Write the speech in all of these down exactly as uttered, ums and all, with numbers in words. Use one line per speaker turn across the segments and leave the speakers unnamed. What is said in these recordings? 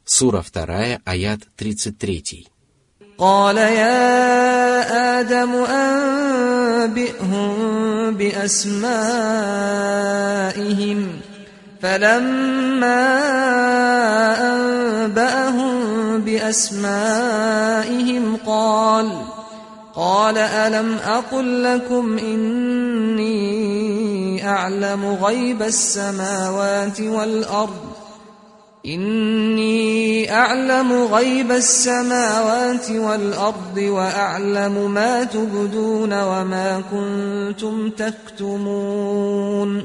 Сура вторая, аят тридцать три.
قال يا آدم أنبئهم بأسمائهم فلما أنبأهم بأسمائهم قال قال ألم أقل لكم إني أعلم غيب السماوات والأرض إني أعلم غيب السماوات والأرض وأعلم ما تبدون وما كنتم تكتمون.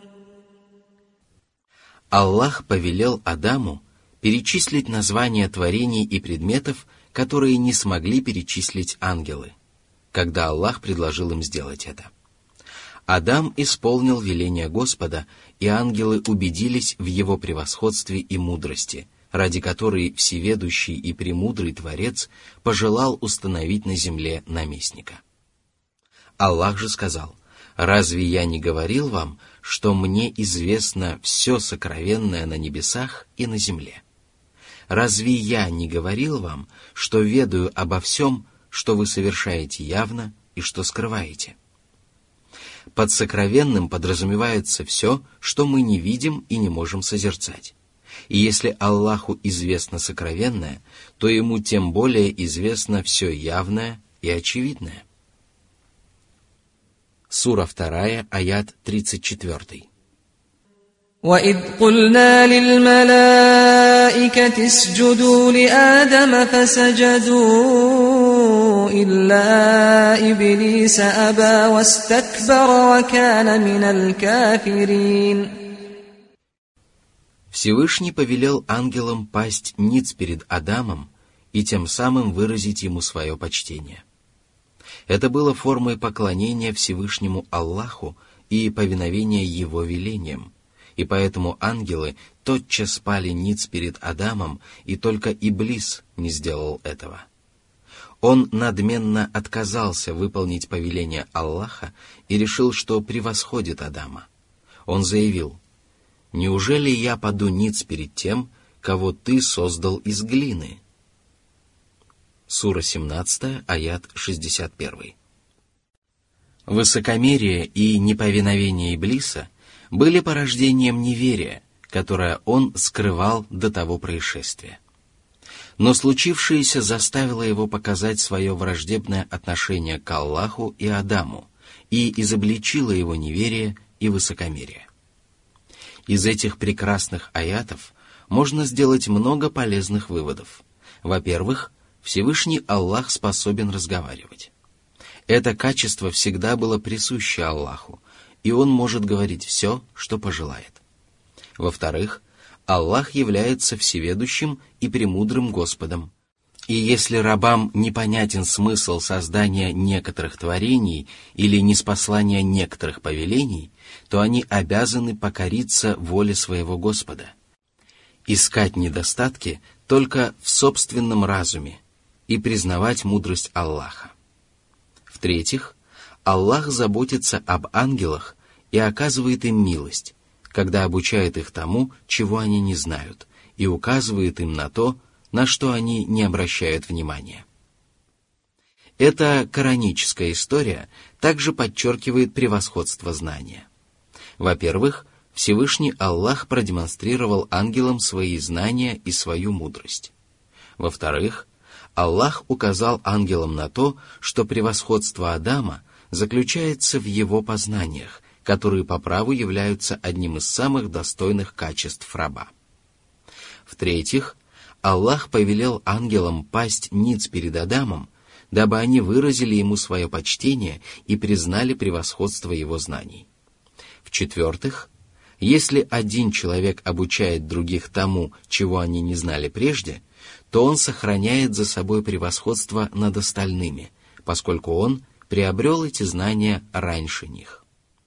Аллах повелел Адаму перечислить названия творений и предметов, которые не смогли перечислить ангелы, когда Аллах предложил им сделать это. Адам исполнил веление Господа, и ангелы убедились в его превосходстве и мудрости, ради которой всеведущий и премудрый Творец пожелал установить на земле наместника. Аллах же сказал: «Разве я не говорил вам, что мне известно все сокровенное на небесах и на земле? Разве я не говорил вам, что ведаю обо всем, что вы совершаете явно и что скрываете?» Под сокровенным подразумевается все, что мы не видим и не можем созерцать. И если Аллаху известно сокровенное, то Ему тем более известно все явное и очевидное. Сура вторая, аят тридцать четыре.
وَإِذْ قُلْنَا لِلْمَلَائِكَةِ اسْجُدُوا لِآدَمَ فَسَجَدُوا إِلَّا إِبْلِيسَ أَبَى وَاسْتَكْبَرَ وَكَانَ مِنَ الْكَافِرِينَ.
Всевышний повелел ангелам пасть ниц перед Адамом и тем самым выразить ему свое почтение. Это было формой поклонения Всевышнему Аллаху и повиновения Его велениям, и поэтому ангелы тотчас пали ниц перед Адамом, и только Иблис не сделал этого. Он надменно отказался выполнить повеление Аллаха и решил, что превосходит Адама. Он заявил: «Неужели я паду ниц перед тем, кого ты создал из глины?» Сура семнадцатая, аят шестьдесят один. Высокомерие и неповиновение Иблиса были порождением неверия, которое он скрывал до того происшествия. Но случившееся заставило его показать свое враждебное отношение к Аллаху и Адаму и изобличило его неверие и высокомерие. Из этих прекрасных аятов можно сделать много полезных выводов. Во-первых, Всевышний Аллах способен разговаривать. Это качество всегда было присуще Аллаху, и Он может говорить все, что пожелает. Во-вторых, Аллах является всеведущим и премудрым Господом. И если рабам непонятен смысл создания некоторых творений или ниспослания некоторых повелений, то они обязаны покориться воле своего Господа, искать недостатки только в собственном разуме и признавать мудрость Аллаха. В-третьих, Аллах заботится об ангелах и оказывает им милость, когда обучает их тому, чего они не знают, и указывает им на то, на что они не обращают внимания. Эта кораническая история также подчеркивает превосходство знания. Во-первых, Всевышний Аллах продемонстрировал ангелам свои знания и свою мудрость. Во-вторых, Аллах указал ангелам на то, что превосходство Адама заключается в его познаниях, которые по праву являются одним из самых достойных качеств раба. В-третьих, Аллах повелел ангелам пасть ниц перед Адамом, дабы они выразили ему свое почтение и признали превосходство его знаний. В-четвертых, если один человек обучает других тому, чего они не знали прежде, то он сохраняет за собой превосходство над остальными, поскольку он приобрел эти знания раньше них.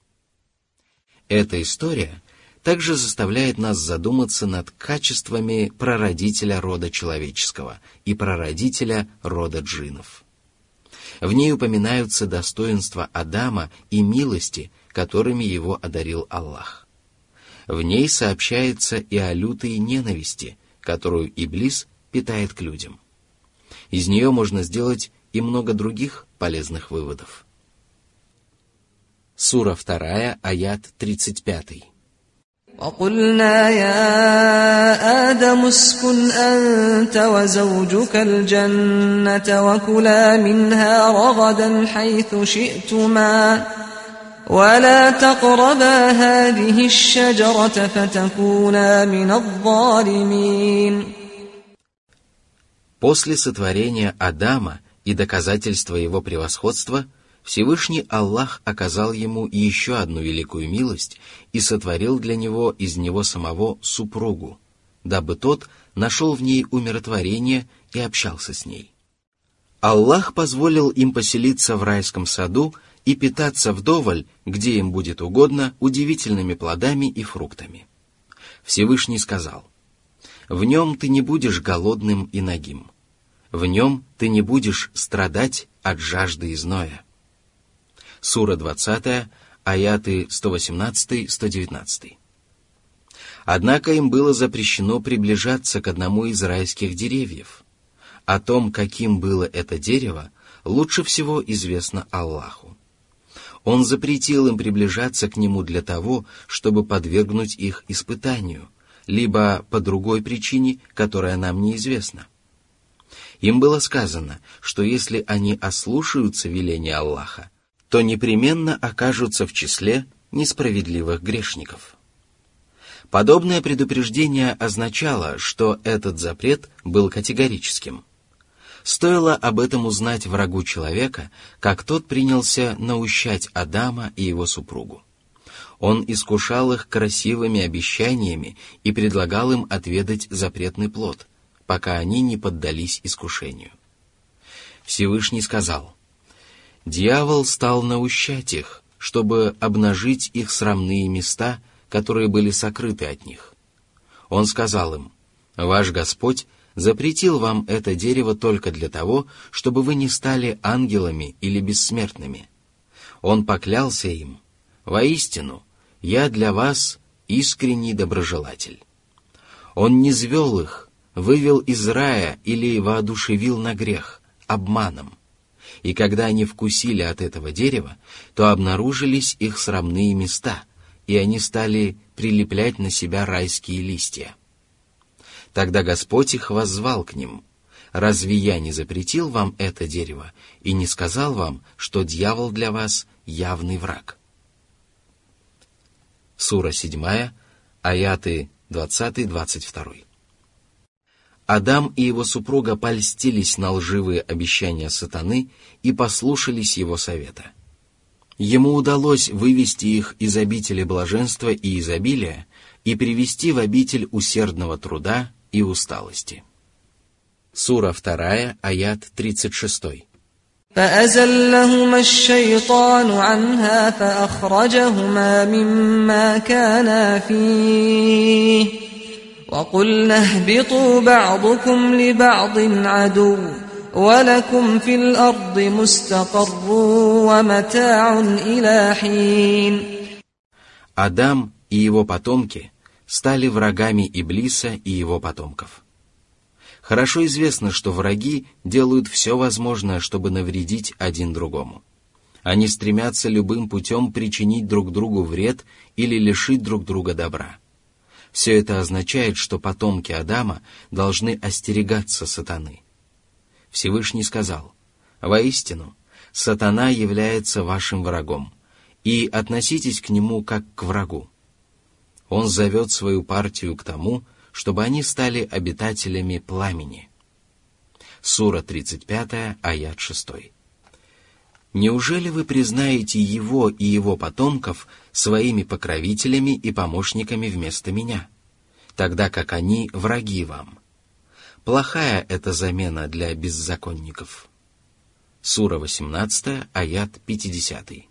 Эта история также заставляет нас задуматься над качествами прародителя рода человеческого и прародителя рода джиннов. В ней упоминаются достоинства Адама и милости, которыми его одарил Аллах. В ней сообщается и о лютой ненависти, которую Иблис питает к людям. Из нее можно сделать и много других полезных выводов. Сура вторая, аят тридцать пятый.
وَقُلْنَا يَا آدَمُ اسْكُنْ أَنْتَ وَزَوْجُكَ الْجَنَّةَ وَكُلَا مِنْهَا رَغَدًا حَيْثُ شِئْتُمَا وَلَا تَقْرَبَا هَذِهِ الشَّجَرَةَ فَتَكُونَا مِنَ الظَّالِمِينَ.
После сотворения Адама и доказательства его превосходства, Всевышний Аллах оказал ему еще одну великую милость и сотворил для него из него самого супругу, дабы тот нашел в ней умиротворение и общался с ней. Аллах позволил им поселиться в райском саду и питаться вдоволь, где им будет угодно, удивительными плодами и фруктами. Всевышний сказал: «В нем ты не будешь голодным и нагим. В нем ты не будешь страдать от жажды и зноя». Сура двадцатая, аяты сто восемнадцатый — сто девятнадцатый. Однако им было запрещено приближаться к одному из райских деревьев. О том, каким было это дерево, лучше всего известно Аллаху. Он запретил им приближаться к нему для того, чтобы подвергнуть их испытанию, либо по другой причине, которая нам неизвестна. Им было сказано, что если они ослушаются веления Аллаха, то непременно окажутся в числе несправедливых грешников. Подобное предупреждение означало, что этот запрет был категорическим. Стоило об этом узнать врагу человека, как тот принялся наущать Адама и его супругу. Он искушал их красивыми обещаниями и предлагал им отведать запретный плод, пока они не поддались искушению. Всевышний сказал: «Дьявол стал наущать их, чтобы обнажить их срамные места, которые были сокрыты от них. Он сказал им: «Ваш Господь запретил вам это дерево только для того, чтобы вы не стали ангелами или бессмертными». Он поклялся им: «Воистину, я для вас искренний доброжелатель». Он не низвел их, вывел из рая или воодушевил на грех обманом. И когда они вкусили от этого дерева, то обнаружились их срамные места, и они стали прилеплять на себя райские листья. Тогда Господь их воззвал к ним: «Разве я не запретил вам это дерево и не сказал вам, что дьявол для вас явный враг?» Сура седьмая, аяты двадцатый — двадцать второй. Адам и его супруга польстились на лживые обещания сатаны и послушались его совета. Ему удалось вывести их из обители блаженства и изобилия и привести в обитель усердного труда и усталости. Сура вторая, аят тридцать шестой.
فأزلهما الشيطان عنها فأخرجهما مما كانا فيه وقلنا اهبطوا بعضكم لبعض عدو ولكم في الأرض مستقر ومتاع إلى حين.
Адам и его потомки стали врагами Иблиса и его потомков. Хорошо известно, что враги делают все возможное, чтобы навредить один другому. Они стремятся любым путем причинить друг другу вред или лишить друг друга добра. Все это означает, что потомки Адама должны остерегаться сатаны. Всевышний сказал: «Воистину, сатана является вашим врагом, и относитесь к нему как к врагу. Он зовет свою партию к тому, чтобы они стали обитателями пламени». Сура тридцать пятая, аят шестой. «Неужели вы признаете его и его потомков своими покровителями и помощниками вместо меня, тогда как они враги вам? Плохая это замена для беззаконников». Сура восемнадцатая, аят пятидесятый.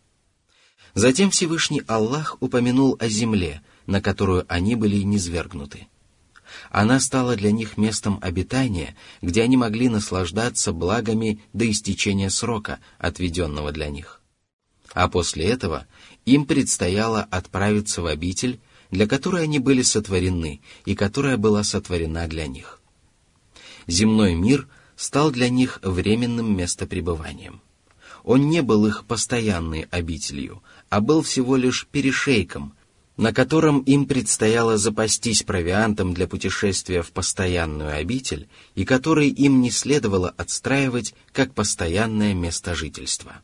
Затем Всевышний Аллах упомянул о земле, на которую они были низвергнуты. Она стала для них местом обитания, где они могли наслаждаться благами до истечения срока, отведенного для них. А после этого им предстояло отправиться в обитель, для которой они были сотворены и которая была сотворена для них. Земной мир стал для них временным местопребыванием. Он не был их постоянной обителью, а был всего лишь перешейком, на котором им предстояло запастись провиантом для путешествия в постоянную обитель, и который им не следовало отстраивать как постоянное место жительства.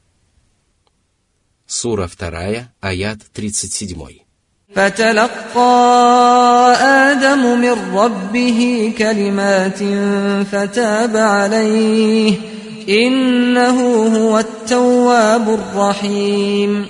Сура вторая, аят тридцать семь.
فتلقى آدم من ربه كلمات فتاب عليه إنه هو التواب الرحيم.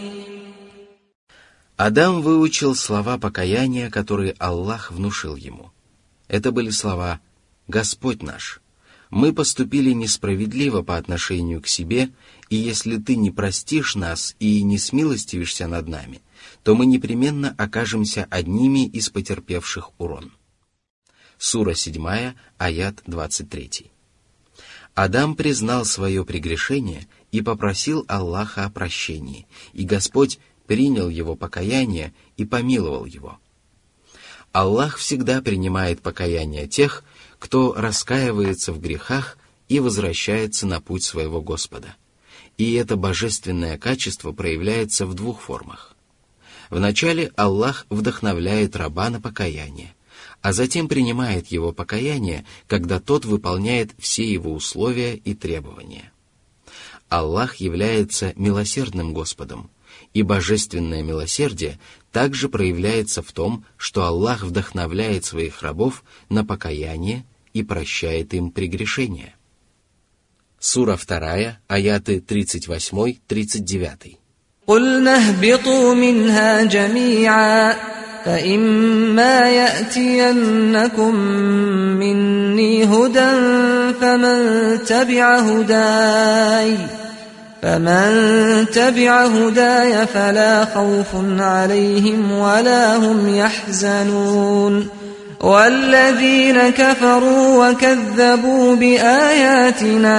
Адам выучил слова покаяния, которые Аллах внушил ему. Это были слова: «Господь наш, мы поступили несправедливо по отношению к себе, и если ты не простишь нас и не смилостивишься над нами, то мы непременно окажемся одними из потерпевших урон». Сура седьмая, аят двадцать три. Адам признал свое прегрешение и попросил Аллаха о прощении, и Господь принял его покаяние и помиловал его. Аллах всегда принимает покаяние тех, кто раскаивается в грехах и возвращается на путь своего Господа. И это божественное качество проявляется в двух формах. Вначале Аллах вдохновляет раба на покаяние, а затем принимает его покаяние, когда тот выполняет все его условия и требования. Аллах является милосердным Господом, и божественное милосердие также проявляется в том, что Аллах вдохновляет своих рабов на покаяние и прощает им прегрешения. Сура вторая, аяты тридцать восемь тридцать девять.
قُلْنَا اهْبِطُوا مِنْهَا جَمِيعًا فَإِمَّا يَأْتِيَنَّكُم مِّنِّي هُدًى فَمَن تَبِعَ هُدَايَ فَمَن تَبِعَ هُدَايَ فَلَا خَوْفٌ عَلَيْهِمْ وَلَا هُمْ يَحْزَنُونَ وَالَّذِينَ كَفَرُوا وَكَذَّبُوا بِآيَاتِنَا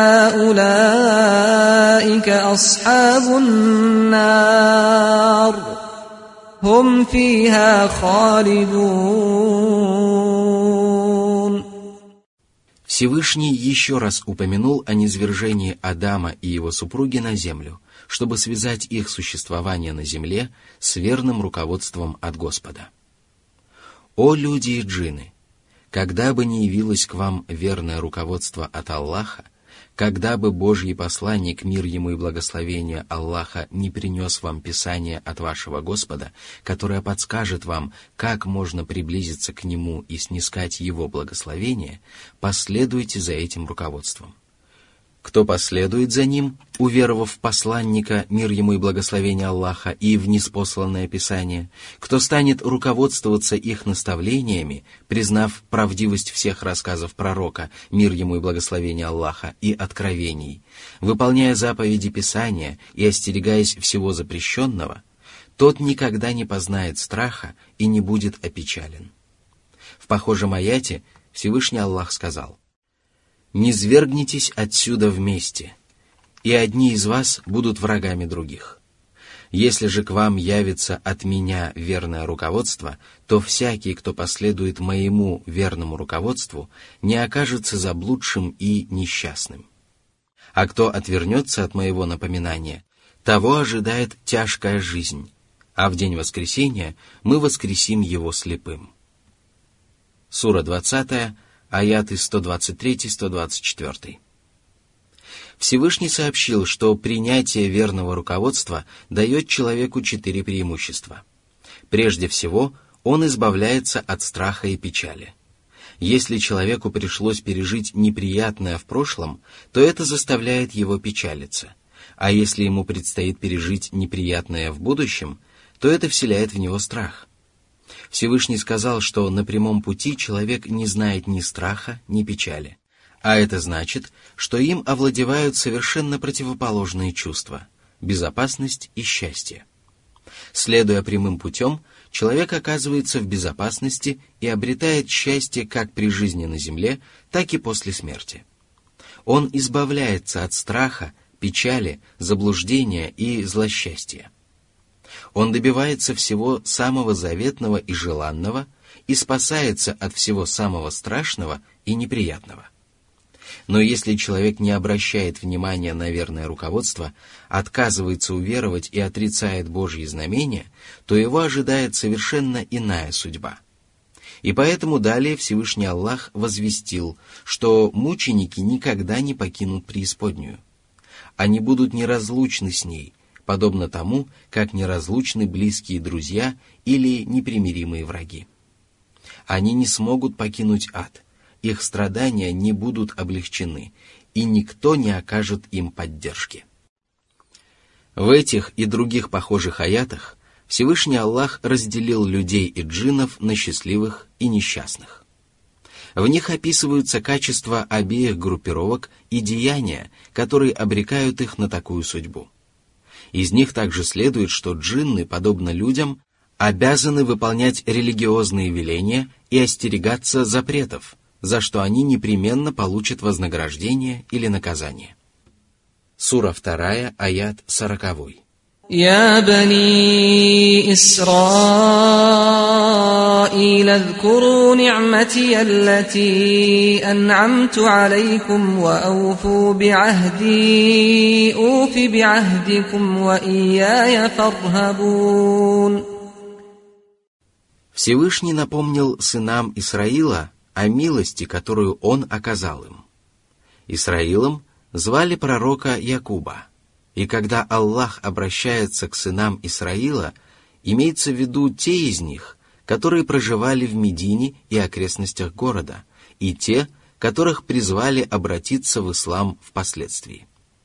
أُولَئِكَ أَصْحَابُ النَّارِ هُمْ فِيهَا خَالِدُونَ.
Всевышний еще раз упомянул о низвержении Адама и его супруги на землю, чтобы связать их существование на земле с верным руководством от Господа. «О люди и джинны! Когда бы ни явилось к вам верное руководство от Аллаха, когда бы Божий посланник, мир ему и благословение Аллаха, не принес вам Писание от вашего Господа, которое подскажет вам, как можно приблизиться к Нему и снискать Его благословение, последуйте за этим руководством. Кто последует за ним, уверовав в посланника, мир ему и благословение Аллаха, и в ниспосланное Писание, кто станет руководствоваться их наставлениями, признав правдивость всех рассказов пророка, мир ему и благословение Аллаха, и откровений, выполняя заповеди Писания и остерегаясь всего запрещенного, тот никогда не познает страха и не будет опечален». В похожем аяте Всевышний Аллах сказал: «Низвергнитесь отсюда вместе, и одни из вас будут врагами других. Если же к вам явится от меня верное руководство, то всякий, кто последует моему верному руководству, не окажется заблудшим и несчастным. А кто отвернется от моего напоминания, того ожидает тяжкая жизнь, а в день воскресения мы воскресим его слепым». Сура двадцатая, аяты сто двадцать три - сто двадцать четыре. Всевышний сообщил, что принятие верного руководства дает человеку четыре преимущества. Прежде всего, он избавляется от страха и печали. Если человеку пришлось пережить неприятное в прошлом, то это заставляет его печалиться. А если ему предстоит пережить неприятное в будущем, то это вселяет в него страх. Всевышний сказал, что на прямом пути человек не знает ни страха, ни печали. А это значит, что им овладевают совершенно противоположные чувства – безопасность и счастье. Следуя прямым путем, человек оказывается в безопасности и обретает счастье как при жизни на земле, так и после смерти. Он избавляется от страха, печали, заблуждения и злосчастья. Он добивается всего самого заветного и желанного и спасается от всего самого страшного и неприятного. Но если человек не обращает внимания на верное руководство, отказывается уверовать и отрицает Божьи знамения, то его ожидает совершенно иная судьба. И поэтому далее Всевышний Аллах возвестил, что мученики никогда не покинут преисподнюю. Они будут неразлучны с ней, подобно тому, как неразлучны близкие друзья или непримиримые враги. Они не смогут покинуть ад, их страдания не будут облегчены, и никто не окажет им поддержки. В этих и других похожих аятах Всевышний Аллах разделил людей и джиннов на счастливых и несчастных. В них описываются качества обеих группировок и деяния, которые обрекают их на такую судьбу. Из них также следует, что джинны, подобно людям, обязаны выполнять религиозные веления и остерегаться запретов, за что они непременно получат вознаграждение или наказание. Сура вторая, аят сороковой.
يا بني إسرائيل اذكروا نعمتي التي أنعمت عليكم وأوفوا بعهدي أوف بعهدكم وإياي فارهبون.
Всевышний напомнил сынам Исраила о милости, которую он оказал им. Исраилом звали пророка Якуба. И когда Аллах обращается к сынам Исраила, имеется в виду те из них, которые проживали в Медине и окрестностях города, и те, которых призвали обратиться в ислам впоследствии.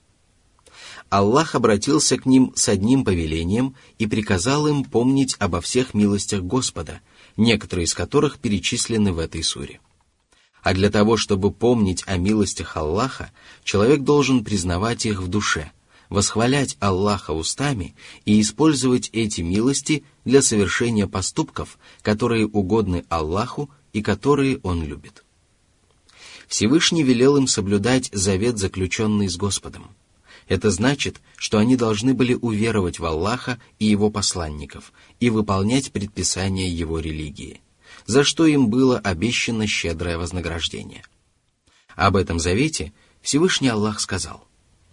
Аллах обратился к ним с одним повелением и приказал им помнить обо всех милостях Господа, некоторые из которых перечислены в этой суре. А для того, чтобы помнить о милостях Аллаха, человек должен признавать их в душе, восхвалять Аллаха устами и использовать эти милости для совершения поступков, которые угодны Аллаху и которые Он любит. Всевышний велел им соблюдать завет, заключенный с Господом. Это значит, что они должны были уверовать в Аллаха и Его посланников и выполнять предписания Его религии, за что им было обещано щедрое вознаграждение. Об этом завете Всевышний Аллах сказал: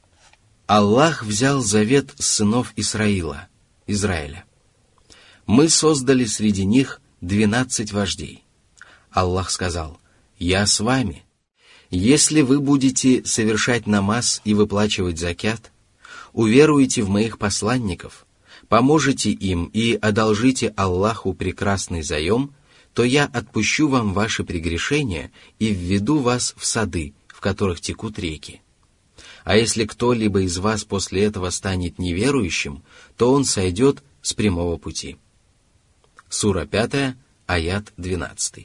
Аллах взял завет с сынов Исраила, Израиля. Мы создали среди них двенадцать вождей. Аллах сказал: «Я с вами. Если вы будете совершать намаз и выплачивать закят, уверуете в моих посланников, поможете им и одолжите Аллаху прекрасный заем, то я отпущу вам ваши прегрешения и введу вас в сады, в которых текут реки. А если кто-либо из вас после этого станет неверующим, то он сойдет с прямого пути». Сура пятая, аят двенадцатый.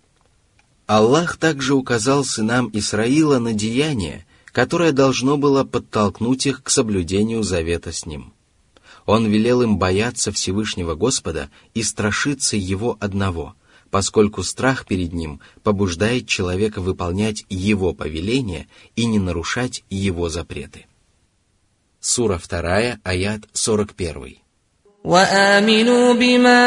Аллах также указал сынам Исраила на деяние, которое должно было подтолкнуть их к соблюдению завета с ним. Он велел им бояться Всевышнего Господа и страшиться Его одного, поскольку страх перед Ним побуждает человека выполнять Его повеления и не нарушать Его запреты. Сура вторая, аят сорок первый.
وآمنوا بما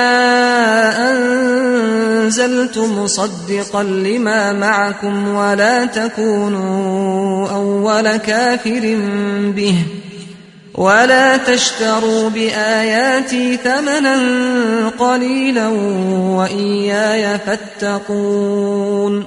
أنزلت مصدقا لما معكم ولا تكونوا أول كافر به ولا تشتروا بآياتي ثمنا قليلا وإياي فاتقون.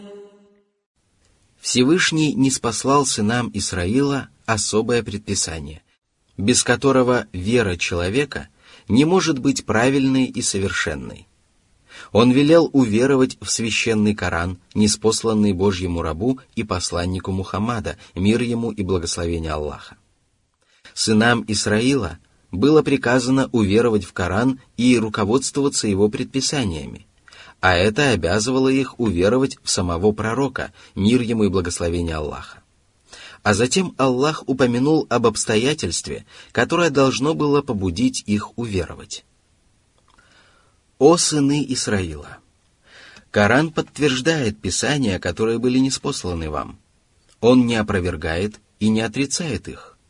Всевышний ниспослал сынам Исраила особое предписание, без которого вера человека не может быть правильной и совершенной. Он велел уверовать в священный Коран, ниспосланный Божьему рабу и посланнику Мухаммада, мир ему и благословение Аллаха. Сынам Исраила было приказано уверовать в Коран и руководствоваться его предписаниями, а это обязывало их уверовать в самого пророка, мир ему и благословение Аллаха. А затем Аллах упомянул об обстоятельстве, которое должно было побудить их уверовать. «О сыны Исраила! Коран подтверждает писания, которые были ниспосланы вам. Он не опровергает и не отрицает их.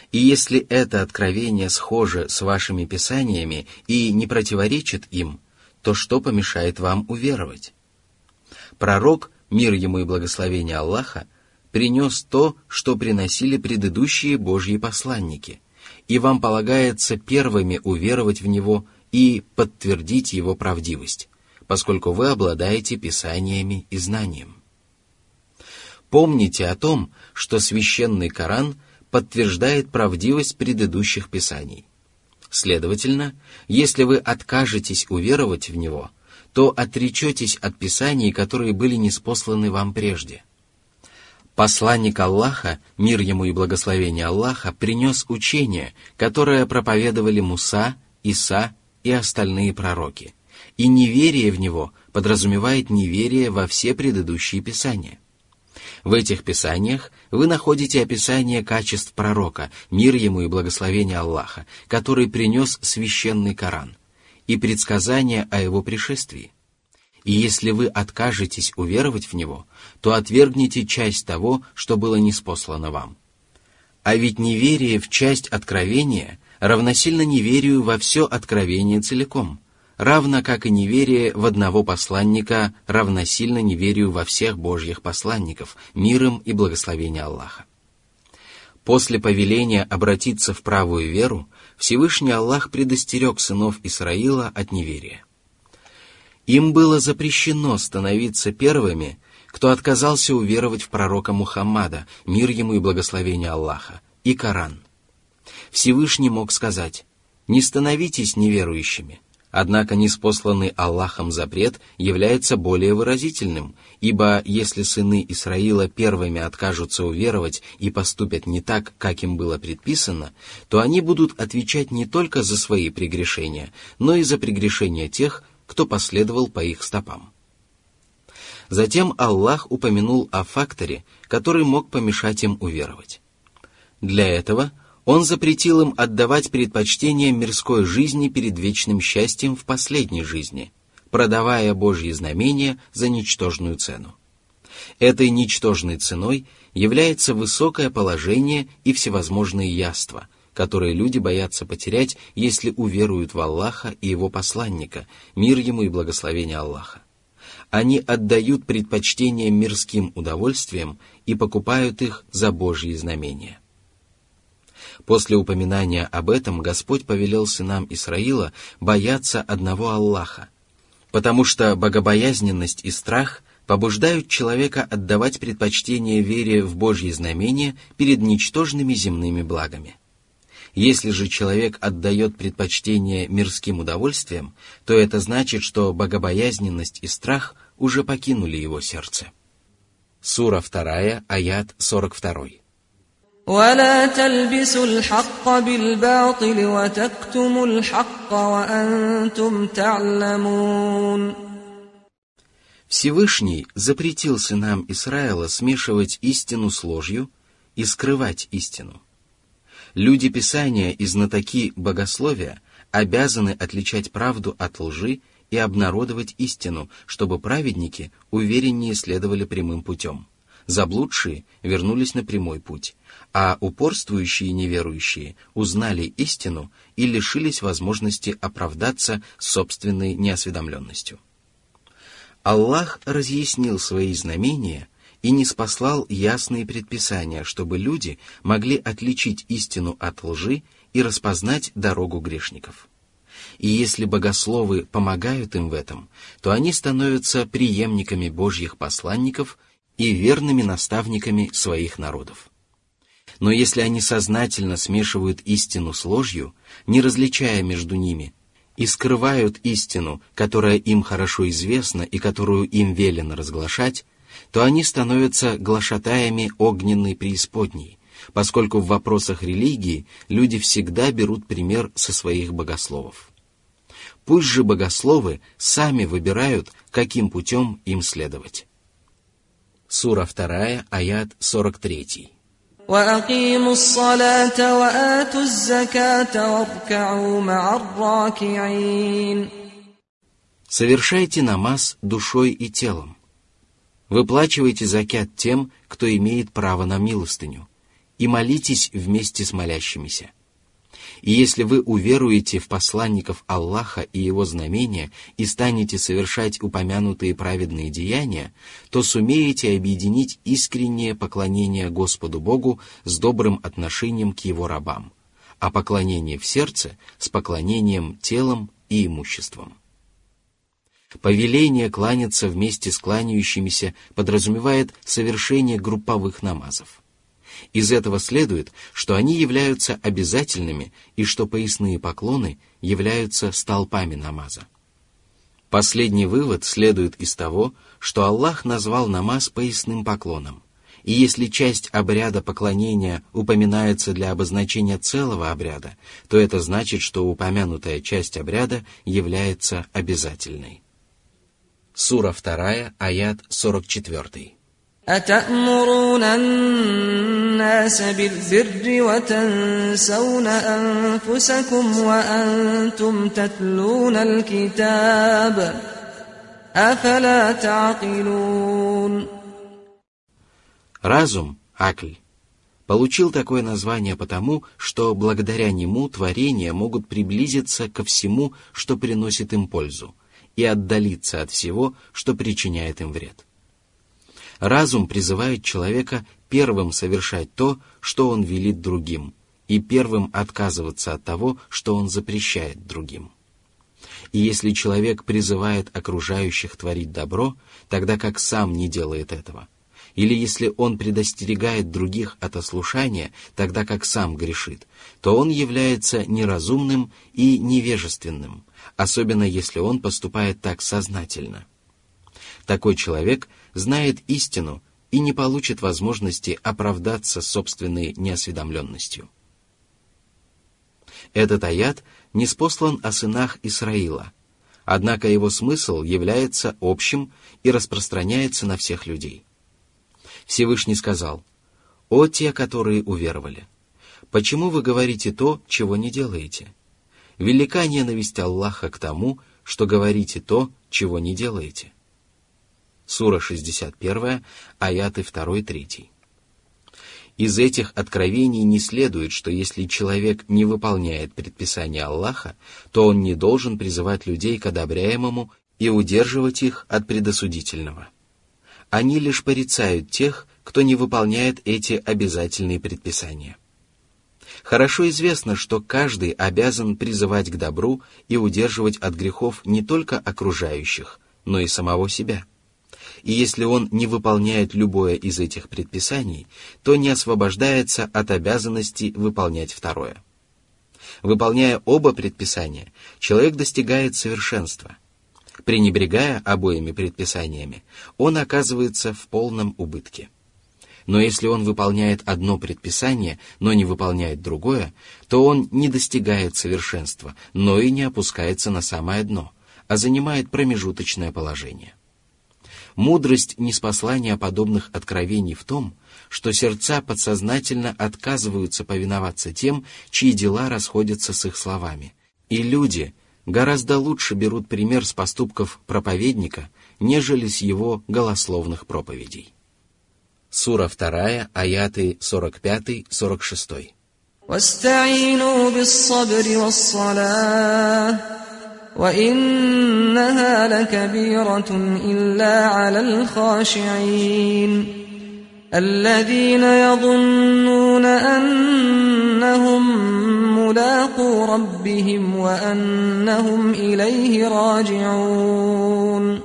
И если это откровение схоже с вашими писаниями и не противоречит им, то что помешает вам уверовать? Пророк, мир ему и благословение Аллаха, принес то, что приносили предыдущие Божьи посланники, и вам полагается первыми уверовать в него и подтвердить его правдивость, поскольку вы обладаете писаниями и знанием. Помните о том, что священный Коран подтверждает правдивость предыдущих писаний. Следовательно, если вы откажетесь уверовать в него, то отречетесь от писаний, которые были ниспосланы вам прежде. Посланник Аллаха, мир ему и благословение Аллаха, принес учение, которое проповедовали Муса, Иса и остальные пророки, и неверие в него подразумевает неверие во все предыдущие писания. В этих писаниях вы находите описание качеств пророка, мир ему и благословение Аллаха, который принес священный Коран, и предсказания о его пришествии. И если вы откажетесь уверовать в него, то отвергните часть того, что было ниспослано вам. А ведь неверие в часть откровения равносильно неверию во все откровение целиком, равно как и неверие в одного посланника равносильно неверию во всех Божьих посланников, миром и благословение Аллаха. После повеления обратиться в правую веру, Всевышний Аллах предостерег сынов Исраила от неверия. Им было запрещено становиться первыми, кто отказался уверовать в пророка Мухаммада, мир ему и благословение Аллаха, и Коран. Всевышний мог сказать: «Не становитесь неверующими», однако ниспосланный Аллахом запрет является более выразительным, ибо если сыны Исраила первыми откажутся уверовать и поступят не так, как им было предписано, то они будут отвечать не только за свои прегрешения, но и за прегрешения тех, кто последовал по их стопам. Затем Аллах упомянул о факторе, который мог помешать им уверовать. Для этого Он запретил им отдавать предпочтение мирской жизни перед вечным счастьем в последней жизни, продавая Божьи знамения за ничтожную цену. Этой ничтожной ценой является высокое положение и всевозможные яства, которые люди боятся потерять, если уверуют в Аллаха и Его посланника, мир ему и благословение Аллаха. Они отдают предпочтение мирским удовольствиям и покупают их за Божьи знамения. После упоминания об этом Господь повелел сынам Исраила бояться одного Аллаха, потому что богобоязненность и страх побуждают человека отдавать предпочтение вере в Божьи знамения перед ничтожными земными благами. Если же человек отдает предпочтение мирским удовольствиям, то это значит, что богобоязненность и страх уже покинули его сердце. Сура вторая, аят сорок два.
ولا تلبسوا الحق بالباطل وتكتموا الحق وأنتم تعلمون.
Всевышний запретил сынам Исраила смешивать истину с ложью и скрывать истину. Люди Писания и знатоки богословия обязаны отличать правду от лжи и обнародовать истину, чтобы праведники увереннее следовали прямым путем, заблудшие вернулись на прямой путь, а упорствующие неверующие узнали истину и лишились возможности оправдаться собственной неосведомленностью. Аллах разъяснил свои знамения и ниспослал ясные предписания, чтобы люди могли отличить истину от лжи и распознать дорогу грешников. И если богословы помогают им в этом, то они становятся преемниками Божьих посланников и верными наставниками своих народов. Но если они сознательно смешивают истину с ложью, не различая между ними, и скрывают истину, которая им хорошо известна и которую им велено разглашать, то они становятся глашатаями огненной преисподней, поскольку в вопросах религии люди всегда берут пример со своих богословов. Пусть же богословы сами выбирают, каким путем им следовать. Сура вторая, аят сорок три.
وَأَقِيمُوا الصَّلَاةَ وَآتُوا الزَّكَاةَ وَارْكَعُوا مَعَ الرَّاكِعِينَ.
Совершайте намаз душой и телом. Выплачивайте закят тем, кто имеет право на милостыню, и молитесь вместе с молящимися. И если вы уверуете в посланников Аллаха и его знамения и станете совершать упомянутые праведные деяния, то сумеете объединить искреннее поклонение Господу Богу с добрым отношением к его рабам, а поклонение в сердце с поклонением телом и имуществом. Повеление кланяться вместе с кланяющимися подразумевает совершение групповых намазов. Из этого следует, что они являются обязательными и что поясные поклоны являются столпами намаза. Последний вывод следует из того, что Аллах назвал намаз поясным поклоном, и если часть обряда поклонения упоминается для обозначения целого обряда, то это значит, что упомянутая часть обряда является обязательной. Сура вторая, аят сорок четыре.
أتأمرون الناس بالبر وتنسون أنفسكم وأنتم تتلون الكتاب أفلا تعقلون.
Разум, акль, получил такое название потому, что благодаря нему творения могут приблизиться ко всему, что приносит им пользу, и отдалиться от всего, что причиняет им вред. Разум призывает человека первым совершать то, что он велит другим, и первым отказываться от того, что он запрещает другим. И если человек призывает окружающих творить добро, тогда как сам не делает этого, или если он предостерегает других от ослушания, тогда как сам грешит, то он является неразумным и невежественным, особенно если он поступает так сознательно. Такой человек знает истину и не получит возможности оправдаться собственной неосведомленностью. Этот аят ниспослан о сынах Исраила, однако его смысл является общим и распространяется на всех людей. Всевышний сказал: «О те, которые уверовали! Почему вы говорите то, чего не делаете? Велика ненависть Аллаха к тому, что говорите то, чего не делаете». Сура шестьдесят один, аяты два-три. Из этих откровений не следует, что если человек не выполняет предписания Аллаха, то он не должен призывать людей к одобряемому и удерживать их от предосудительного. Они лишь порицают тех, кто не выполняет эти обязательные предписания. Хорошо известно, что каждый обязан призывать к добру и удерживать от грехов не только окружающих, но и самого себя. И если он не выполняет любое из этих предписаний, то не освобождается от обязанности выполнять второе. Выполняя оба предписания, человек достигает совершенства. Пренебрегая обоими предписаниями, он оказывается в полном убытке. Но если он выполняет одно предписание, но не выполняет другое, то он не достигает совершенства, но и не опускается на самое дно, а занимает промежуточное положение. Мудрость ниспослания подобных откровений в том, что сердца подсознательно отказываются повиноваться тем, чьи дела расходятся с их словами, и люди гораздо лучше берут пример с поступков проповедника, нежели с его голословных проповедей. Сура вторая, аяты сорок пять сорок шесть.
واستعينوا بالصبر والصلاة وإنها لكبيرة إلا على الخاشعين الذين يظنون أنهم ملاقو ربهم وأنهم إليه راجعون.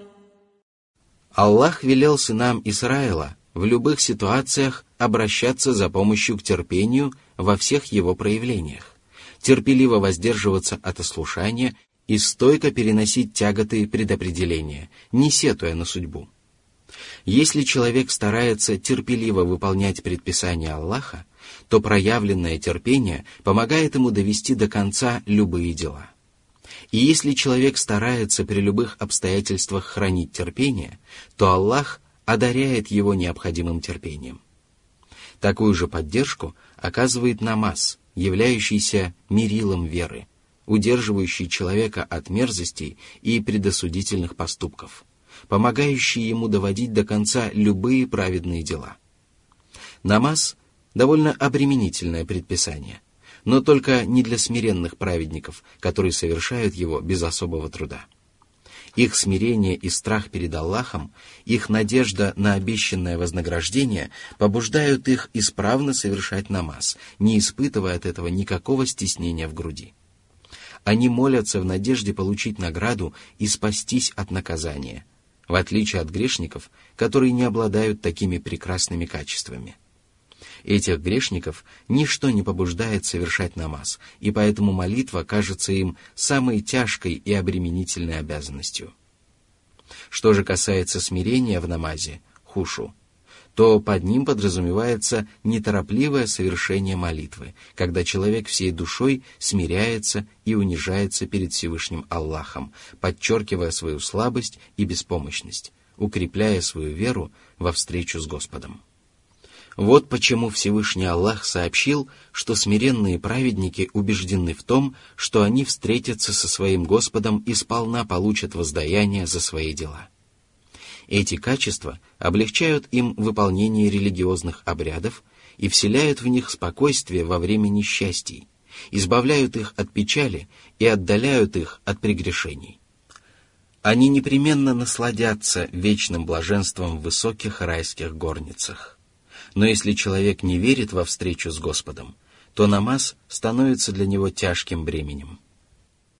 Аллах велел сынам Исраила в любых ситуациях обращаться за помощью к терпению во всех его проявлениях, терпеливо воздерживаться от ослушания и стойко переносить тяготы предопределения, не сетуя на судьбу. Если человек старается терпеливо выполнять предписания Аллаха, то проявленное терпение помогает ему довести до конца любые дела. И если человек старается при любых обстоятельствах хранить терпение, то Аллах одаряет его необходимым терпением. Такую же поддержку оказывает намаз, являющийся мерилом веры, удерживающий человека от мерзостей и предосудительных поступков, помогающий ему доводить до конца любые праведные дела. Намаз Довольно обременительное предписание, но только не для смиренных праведников, которые совершают его без особого труда. Их смирение и страх перед Аллахом, их надежда на обещанное вознаграждение побуждают их исправно совершать намаз, не испытывая от этого никакого стеснения в груди. Они молятся в надежде получить награду и спастись от наказания, в отличие от грешников, которые не обладают такими прекрасными качествами. Этих грешников ничто не побуждает совершать намаз, и поэтому молитва кажется им самой тяжкой и обременительной обязанностью. Что же касается смирения в намазе, хушу, то под ним подразумевается неторопливое совершение молитвы, когда человек всей душой смиряется и унижается перед Всевышним Аллахом, подчеркивая свою слабость и беспомощность, укрепляя свою веру во встречу с Господом. Вот почему Всевышний Аллах сообщил, что смиренные праведники убеждены в том, что они встретятся со своим Господом и сполна получат воздаяние за свои дела. Эти качества облегчают им выполнение религиозных обрядов и вселяют в них спокойствие во время несчастий, избавляют их от печали и отдаляют их от прегрешений. Они непременно насладятся вечным блаженством в высоких райских горницах. Но если человек не верит во встречу с Господом, то намаз становится для него тяжким бременем.